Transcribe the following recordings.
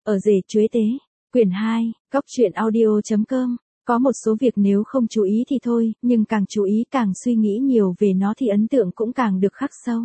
Ở rể chuế tế. Quyển 2, Cóc truyện audio.com. Có một số việc nếu không chú ý thì thôi, nhưng càng chú ý càng suy nghĩ nhiều về nó thì ấn tượng cũng càng được khắc sâu.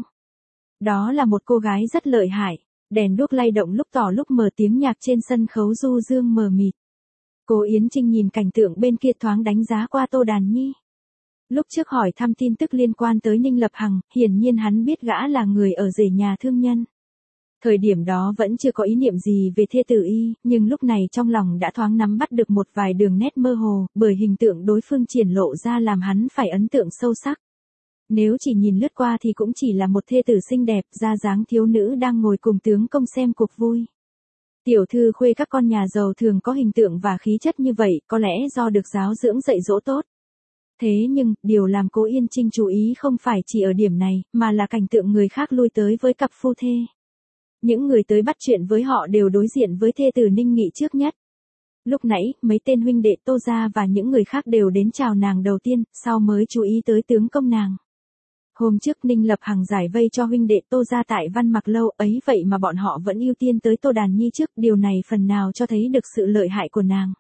Đó là một cô gái rất lợi hại. Đèn đuốc lay động lúc tỏ lúc mờ, tiếng nhạc trên sân khấu du dương mờ mịt. Cố Yến Trinh nhìn cảnh tượng bên kia thoáng đánh giá qua Tô Đàn Nhi. Lúc trước hỏi thăm tin tức liên quan tới Ninh Lập Hằng, hiển nhiên hắn biết gã là người ở rể nhà thương nhân. Thời điểm đó vẫn chưa có ý niệm gì về thê tử y, nhưng lúc này trong lòng đã thoáng nắm bắt được một vài đường nét mơ hồ, bởi hình tượng đối phương triển lộ ra làm hắn phải ấn tượng sâu sắc. Nếu chỉ nhìn lướt qua thì cũng chỉ là một thê tử xinh đẹp, ra dáng thiếu nữ đang ngồi cùng tướng công xem cuộc vui. Tiểu thư khuê các con nhà giàu thường có hình tượng và khí chất như vậy, có lẽ do được giáo dưỡng dạy dỗ tốt. Thế nhưng, điều làm Cố Yên Trinh chú ý không phải chỉ ở điểm này, mà là cảnh tượng người khác lui tới với cặp phu thê. Những người tới bắt chuyện với họ đều đối diện với thê tử Ninh Nghị trước nhất. Lúc nãy, mấy tên huynh đệ Tô gia và những người khác đều đến chào nàng đầu tiên, sau mới chú ý tới tướng công nàng. Hôm trước Ninh Lập Hằng giải vây cho huynh đệ Tô gia tại Văn Mặc Lâu ấy, vậy mà bọn họ vẫn ưu tiên tới Tô Đàn Nhi trước, điều này phần nào cho thấy được sự lợi hại của nàng.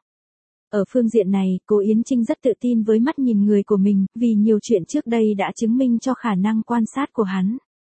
Ở phương diện này, Cố Yến Trinh rất tự tin với mắt nhìn người của mình, vì nhiều chuyện trước đây đã chứng minh cho khả năng quan sát của hắn.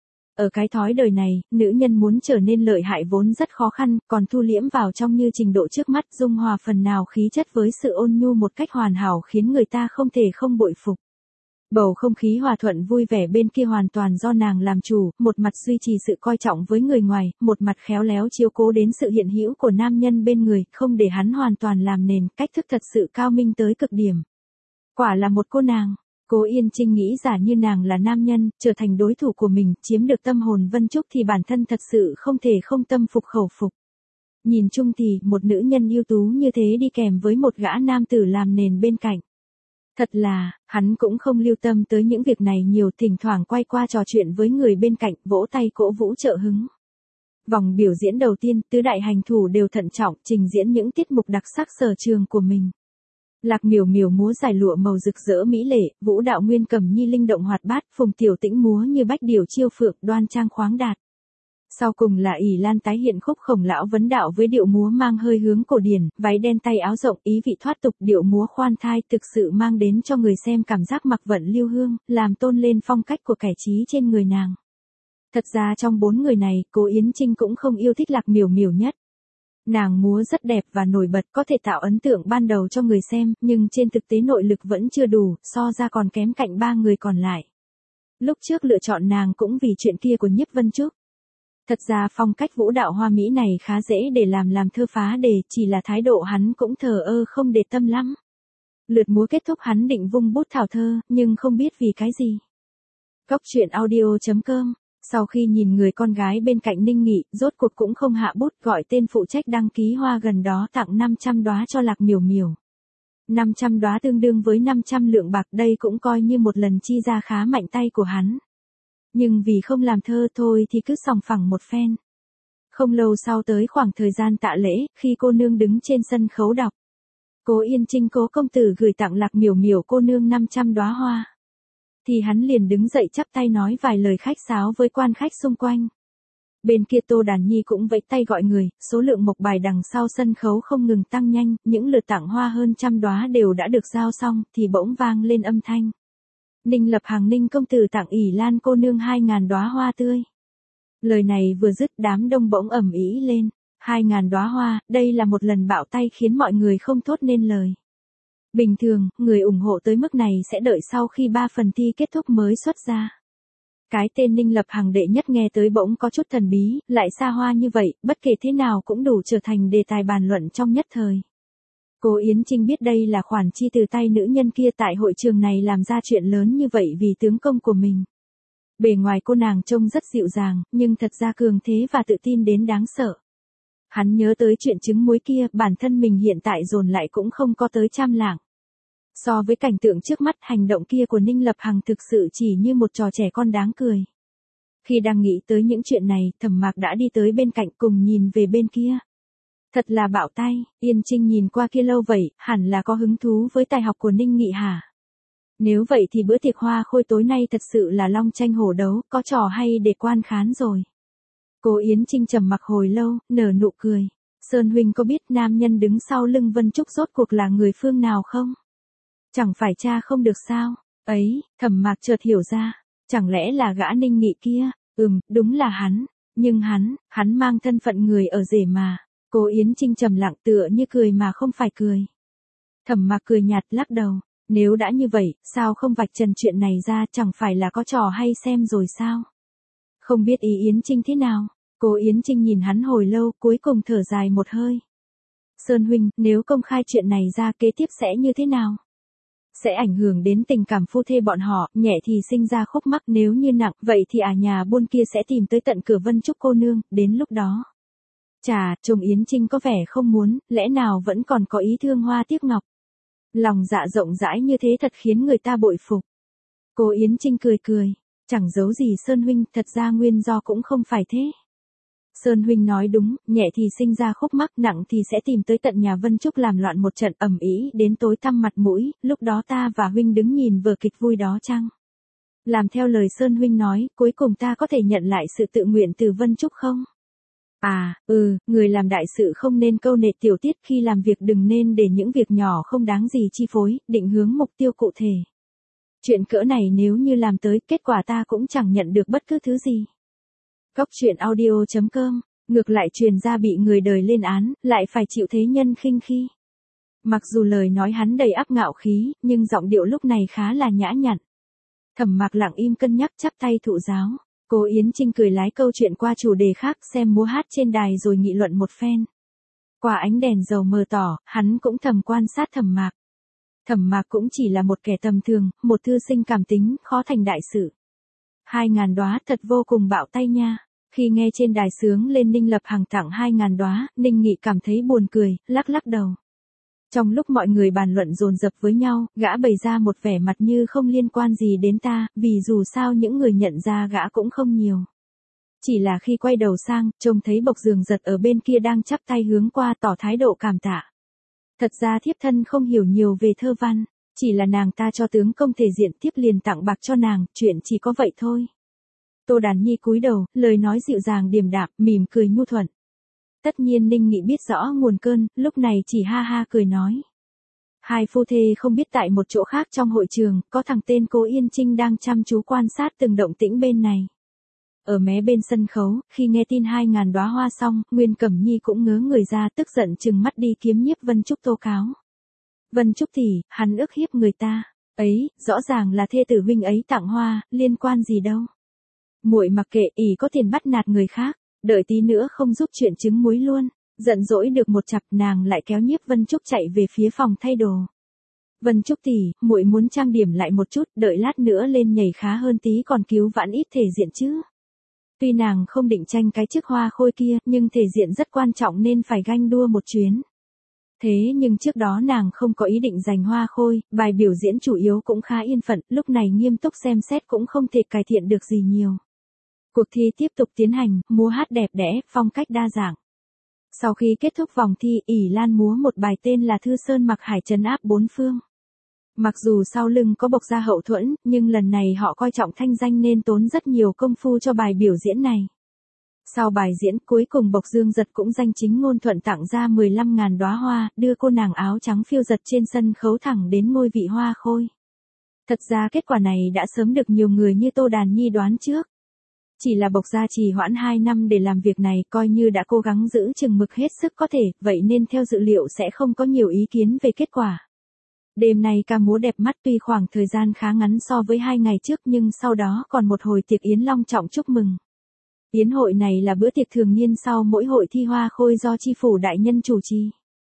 Ở cái thói đời này, nữ nhân muốn trở nên lợi hại vốn rất khó khăn, còn thu liễm vào trong như trình độ trước mắt, dung hòa phần nào khí chất với sự ôn nhu một cách hoàn hảo khiến người ta không thể không bội phục. Bầu không khí hòa thuận vui vẻ bên kia hoàn toàn do nàng làm chủ, một mặt duy trì sự coi trọng với người ngoài, một mặt khéo léo chiếu cố đến sự hiện hữu của nam nhân bên người, không để hắn hoàn toàn làm nền, cách thức thật sự cao minh tới cực điểm. Quả là một cô nàng. Cố Yên Trinh nghĩ giả như nàng là nam nhân, trở thành đối thủ của mình, chiếm được tâm hồn Vân Trúc thì bản thân thật sự không thể không tâm phục khẩu phục. Nhìn chung thì, một nữ nhân ưu tú như thế đi kèm với một gã nam tử làm nền bên cạnh. Thật là, hắn cũng không lưu tâm tới những việc này nhiều, thỉnh thoảng quay qua trò chuyện với người bên cạnh, vỗ tay cổ vũ trợ hứng. Vòng biểu diễn đầu tiên, tứ đại hành thủ đều thận trọng, trình diễn những tiết mục đặc sắc sở trường của mình. Lạc Miểu Miểu múa giải lụa màu rực rỡ mỹ lệ, vũ đạo Nguyên Cẩm Nhi linh động hoạt bát, Phùng Tiểu Tĩnh múa như bách điểu chiêu phượng, đoan trang khoáng đạt. Sau cùng là ỷ Lan tái hiện khúc Khổng Lão vấn đạo với điệu múa mang hơi hướng cổ điển, váy đen tay áo rộng, ý vị thoát tục, điệu múa khoan thai thực sự mang đến cho người xem cảm giác mặc vận lưu hương, làm tôn lên phong cách của kẻ trí trên người nàng. Thật ra trong 4 người này, Cố Yến Trinh cũng không yêu thích Lạc Miểu Miểu nhất. Nàng múa rất đẹp và nổi bật, có thể tạo ấn tượng ban đầu cho người xem, nhưng trên thực tế nội lực vẫn chưa đủ, so ra còn kém cạnh 3 người còn lại. Lúc trước lựa chọn nàng cũng vì chuyện kia của Nhiếp Vân Trúc. Thật ra phong cách vũ đạo hoa mỹ này khá dễ để làm thơ phá đề, chỉ là thái độ hắn cũng thờ ơ không để tâm lắm. Lượt múa kết thúc hắn định vung bút thảo thơ, nhưng không biết vì cái gì. Cóc truyện audio.com. Sau khi nhìn người con gái bên cạnh Ninh Nghị, rốt cuộc cũng không hạ bút, gọi tên phụ trách đăng ký hoa gần đó tặng 500 đóa cho Lạc Miểu Miểu. 500 đóa tương đương với 500 lượng bạc, đây cũng coi như một lần chi ra khá mạnh tay của hắn. Nhưng vì không làm thơ thôi thì cứ sòng phẳng một phen. Không lâu sau tới khoảng thời gian tạ lễ, khi cô nương đứng trên sân khấu đọc. Cố Yên Trinh Cố công tử gửi tặng Lạc Miểu Miểu cô nương 500 đóa hoa. Thì hắn liền đứng dậy chắp tay nói vài lời khách sáo với quan khách xung quanh. Bên kia Tô Đàn Nhi cũng vẫy tay gọi người, số lượng mộc bài đằng sau sân khấu không ngừng tăng nhanh, những lượt tặng hoa hơn 100 đóa đều đã được giao xong, thì bỗng vang lên âm thanh. Ninh Lập Hằng Ninh công tử tặng ỷ Lan cô nương 2.000 đóa hoa tươi. Lời này vừa dứt đám đông bỗng ầm ĩ lên. 2.000 đóa hoa, đây là một lần bạo tay khiến mọi người không thốt nên lời. Bình thường, người ủng hộ tới mức này sẽ đợi sau khi 3 phần thi kết thúc mới xuất ra. Cái tên Ninh Lập Hằng đệ nhất nghe tới bỗng có chút thần bí, lại xa hoa như vậy, bất kể thế nào cũng đủ trở thành đề tài bàn luận trong nhất thời. Cố Yến Trinh biết đây là khoản chi từ tay nữ nhân kia tại hội trường này làm ra chuyện lớn như vậy vì tướng công của mình. Bề ngoài cô nàng trông rất dịu dàng, nhưng thật ra cường thế và tự tin đến đáng sợ. Hắn nhớ tới chuyện trứng muối kia, bản thân mình hiện tại dồn lại cũng không có tới 100 lạng. So với cảnh tượng trước mắt, hành động kia của Ninh Lập Hằng thực sự chỉ như một trò trẻ con đáng cười. Khi đang nghĩ tới những chuyện này, Thẩm Mạc đã đi tới bên cạnh cùng nhìn về bên kia. Thật là bạo tay, Yên Trinh nhìn qua kia lâu vậy, hẳn là có hứng thú với tài học của Ninh Nghị hả? Nếu vậy thì bữa tiệc hoa khôi tối nay thật sự là long tranh hổ đấu, có trò hay để quan khán rồi. Cố Yến Trinh trầm mặc hồi lâu, nở nụ cười. Sơn huynh có biết nam nhân đứng sau lưng Vân Trúc rốt cuộc là người phương nào không? Chẳng phải cha không được sao? Ấy, Thẩm Mạc chợt hiểu ra, chẳng lẽ là gã Ninh Nghị kia? Đúng là hắn, nhưng hắn mang thân phận người ở rể mà. Cố Yến Trinh trầm lặng tựa như cười mà không phải cười. Thẩm Mạc cười nhạt lắc đầu, nếu đã như vậy, sao không vạch trần chuyện này ra, chẳng phải là có trò hay xem rồi sao? Không biết ý Yến Trinh thế nào? Cố Yến Trinh nhìn hắn hồi lâu, cuối cùng thở dài một hơi. Sơn huynh, nếu công khai chuyện này ra kế tiếp sẽ như thế nào? Sẽ ảnh hưởng đến tình cảm phu thê bọn họ, nhẹ thì sinh ra khúc mắc, nếu như nặng, vậy thì nhà buôn kia sẽ tìm tới tận cửa Vân Trúc cô nương, đến lúc đó. Chà, chồng Yến Trinh có vẻ không muốn, lẽ nào vẫn còn có ý thương hoa tiếc ngọc. Lòng dạ rộng rãi như thế thật khiến người ta bội phục. Cố Yến Trinh cười cười, chẳng giấu gì Sơn huynh, thật ra nguyên do cũng không phải thế. Sơn huynh nói đúng, nhẹ thì sinh ra khúc mắc, nặng thì sẽ tìm tới tận nhà Vân Trúc làm loạn một trận ầm ĩ đến tối tăm mặt mũi, lúc đó ta và huynh đứng nhìn vở kịch vui đó chăng? Làm theo lời Sơn huynh nói, cuối cùng ta có thể nhận lại sự tự nguyện từ Vân Trúc không? Người làm đại sự không nên câu nệ tiểu tiết, khi làm việc đừng nên để những việc nhỏ không đáng gì chi phối, định hướng mục tiêu cụ thể. Chuyện cỡ này nếu như làm tới, kết quả ta cũng chẳng nhận được bất cứ thứ gì. Góc truyện audio.com, ngược lại truyền ra bị người đời lên án, lại phải chịu thế nhân khinh khi. Mặc dù lời nói hắn đầy áp ngạo khí, nhưng giọng điệu lúc này khá là nhã nhặn. Thẩm Mạc lặng im cân nhắc chắp tay thụ giáo. Cố Yến Trinh cười lái câu chuyện qua chủ đề khác, xem múa hát trên đài rồi nghị luận một phen. Qua ánh đèn dầu mờ tỏ, hắn cũng thầm quan sát Thẩm Mạc. Thẩm Mạc cũng chỉ là một kẻ tầm thường, một thư sinh cảm tính, khó thành đại sự. 2.000 đóa thật vô cùng bạo tay nha. Khi nghe trên đài sướng lên Ninh Lập Hằng tặng 2.000 đóa, Ninh Nghị cảm thấy buồn cười, lắc lắc đầu. Trong lúc mọi người bàn luận dồn dập với nhau, gã bày ra một vẻ mặt như không liên quan gì đến ta, vì dù sao những người nhận ra gã cũng không nhiều. Chỉ là khi quay đầu sang, trông thấy Bộc Dường Giật ở bên kia đang chắp tay hướng qua tỏ thái độ cảm tạ. Thật ra thiếp thân không hiểu nhiều về thơ văn, chỉ là nàng ta cho tướng công thể diện, thiếp liền tặng bạc cho nàng, chuyện chỉ có vậy thôi. Tô Đàn Nhi cúi đầu, lời nói dịu dàng điềm đạm, mỉm cười nhu thuận. Tất nhiên Ninh Nghị biết rõ nguồn cơn, lúc này chỉ ha ha cười nói. Hai phu thê không biết tại một chỗ khác trong hội trường, có thằng tên Cố Yên Trinh đang chăm chú quan sát từng động tĩnh bên này. Ở mé bên sân khấu, khi nghe tin 2.000 đóa hoa xong, Nguyên Cẩm Nhi cũng ngớ người ra, tức giận trừng mắt đi kiếm nhiếp Vân Trúc tố cáo. Vân Trúc tỷ, hắn ức hiếp người ta. Ấy, rõ ràng là thê tử huynh ấy tặng hoa, liên quan gì đâu. Muội mặc kệ, ỷ có tiền bắt nạt người khác, đợi tí nữa không giúp chuyện trứng muối luôn. Giận dỗi được một chặp, nàng lại kéo nhiếp Vân Trúc chạy về phía phòng thay đồ. Vân Trúc tỷ, muội muốn trang điểm lại một chút, đợi lát nữa lên nhảy khá hơn tí còn cứu vãn ít thể diện chứ. Tuy nàng không định tranh cái chức hoa khôi kia, nhưng thể diện rất quan trọng nên phải ganh đua một chuyến. Thế nhưng trước đó nàng không có ý định giành hoa khôi, bài biểu diễn chủ yếu cũng khá yên phận, lúc này nghiêm túc xem xét cũng không thể cải thiện được gì nhiều. Cuộc thi tiếp tục tiến hành, múa hát đẹp đẽ, phong cách đa dạng. Sau khi kết thúc vòng thi, ỷ Lan múa một bài tên là Thư Sơn Mặc Hải trấn áp bốn phương. Mặc dù sau lưng có Bộc Gia hậu thuẫn, nhưng lần này họ coi trọng thanh danh nên tốn rất nhiều công phu cho bài biểu diễn này. Sau bài diễn, cuối cùng Bộc Dương Giật cũng danh chính ngôn thuận tặng ra 15.000 đóa hoa, đưa cô nàng áo trắng phiêu giật trên sân khấu thẳng đến ngôi vị hoa khôi. Thật ra kết quả này đã sớm được nhiều người như Tô Đàn Nhi đoán trước. Chỉ là Bộc Gia trì hoãn 2 năm để làm việc này, coi như đã cố gắng giữ chừng mực hết sức có thể, vậy nên theo dự liệu sẽ không có nhiều ý kiến về kết quả. Đêm nay ca múa đẹp mắt, tuy khoảng thời gian khá ngắn so với 2 ngày trước nhưng sau đó còn một hồi tiệc yến long trọng chúc mừng. Yến hội này là bữa tiệc thường niên sau mỗi hội thi hoa khôi do chi phủ đại nhân chủ trì.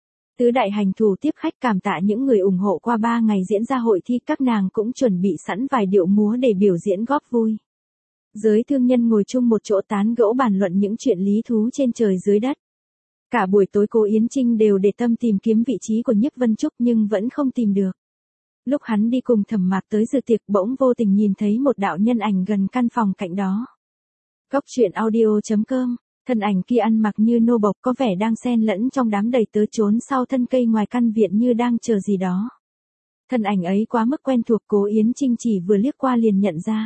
Tứ đại hành thủ tiếp khách cảm tạ những người ủng hộ qua 3 ngày diễn ra hội thi, các nàng cũng chuẩn bị sẵn vài điệu múa để biểu diễn góp vui. Giới thương nhân ngồi chung một chỗ tán gẫu bàn luận những chuyện lý thú trên trời dưới đất. Cả buổi tối Cố Yến Trinh đều để tâm tìm kiếm vị trí của nhiếp Vân Trúc nhưng vẫn không tìm được. Lúc hắn đi cùng Thẩm Mạc tới dự tiệc bỗng vô tình nhìn thấy một đạo nhân ảnh gần căn phòng cạnh đó. Góc truyện audio.com, thân ảnh kia ăn mặc như nô bộc có vẻ đang xen lẫn trong đám đầy tớ trốn sau thân cây ngoài căn viện như đang chờ gì đó. Thân ảnh ấy quá mức quen thuộc, Cố Yến Trinh chỉ vừa liếc qua liền nhận ra.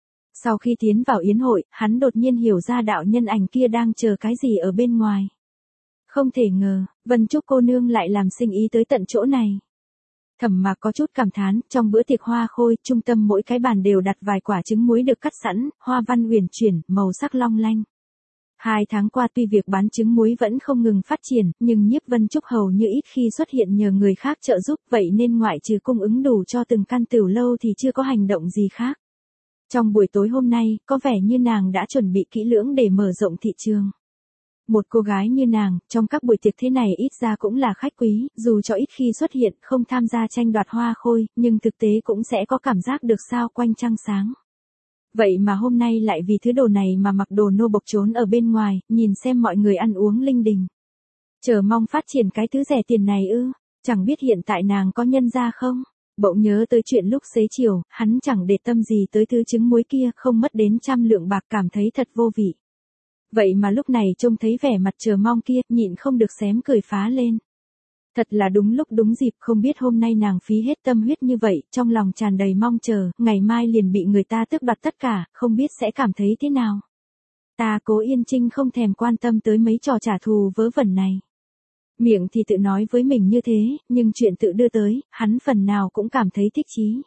Sau khi tiến vào yến hội, hắn đột nhiên hiểu ra đạo nhân ảnh kia đang chờ cái gì ở bên ngoài. Không thể ngờ, Vân Trúc cô nương lại làm sinh ý tới tận chỗ này. Thẩm Mạc có chút cảm thán, trong bữa tiệc hoa khôi, trung tâm mỗi cái bàn đều đặt vài quả trứng muối được cắt sẵn, hoa văn huyền chuyển, màu sắc long lanh. 2 tháng qua tuy việc bán trứng muối vẫn không ngừng phát triển, nhưng Nhiếp Vân Trúc hầu như ít khi xuất hiện nhờ người khác trợ giúp, vậy nên ngoại trừ cung ứng đủ cho từng căn tửu lâu thì chưa có hành động gì khác. Trong buổi tối hôm nay, có vẻ như nàng đã chuẩn bị kỹ lưỡng để mở rộng thị trường. Một cô gái như nàng, trong các buổi tiệc thế này ít ra cũng là khách quý, dù cho ít khi xuất hiện, không tham gia tranh đoạt hoa khôi, nhưng thực tế cũng sẽ có cảm giác được sao quanh trăng sáng. Vậy mà hôm nay lại vì thứ đồ này mà mặc đồ nô bộc trốn ở bên ngoài, nhìn xem mọi người ăn uống linh đình. Chờ mong phát triển cái thứ rẻ tiền này ư, chẳng biết hiện tại nàng có nhân ra không? Bỗng nhớ tới chuyện lúc xế chiều, hắn chẳng để tâm gì tới thứ trứng muối kia, không mất đến 100 lượng bạc, cảm thấy thật vô vị. Vậy mà lúc này trông thấy vẻ mặt chờ mong kia, nhịn không được xém cười phá lên. Thật là đúng lúc đúng dịp, không biết hôm nay nàng phí hết tâm huyết như vậy, trong lòng tràn đầy mong chờ, ngày mai liền bị người ta tước đoạt tất cả, không biết sẽ cảm thấy thế nào. Ta Cố Yên Trinh không thèm quan tâm tới mấy trò trả thù vớ vẩn này. Miệng thì tự nói với mình như thế, nhưng chuyện tự đưa tới, hắn phần nào cũng cảm thấy thích chí.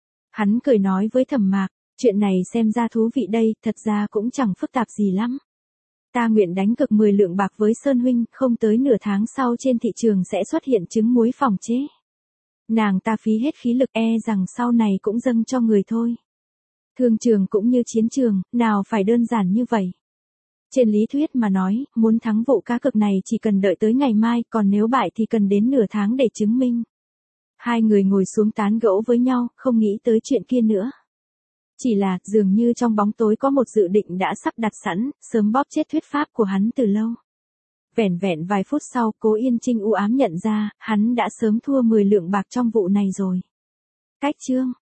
Hắn cười nói với Thẩm Mạc, chuyện này xem ra thú vị đây, thật ra cũng chẳng phức tạp gì lắm. Ta nguyện đánh cược 10 lượng bạc với Sơn huynh, không tới nửa tháng sau trên thị trường sẽ xuất hiện trứng muối phòng chế. Nàng ta phí hết khí lực, rằng sau này cũng dâng cho người thôi. Thương trường cũng như chiến trường, nào phải đơn giản như vậy. Trên lý thuyết mà nói, muốn thắng vụ cá cược này chỉ cần đợi tới ngày mai, còn nếu bại thì cần đến nửa tháng để chứng minh. Hai người ngồi xuống tán gẫu với nhau, không nghĩ tới chuyện kia nữa. Chỉ là, dường như trong bóng tối có một dự định đã sắp đặt sẵn, sớm bóp chết thuyết pháp của hắn từ lâu. Vẻn vẹn vài phút sau, Cố Yên Trinh u ám nhận ra, hắn đã sớm thua 10 lượng bạc trong vụ này rồi. Cách chương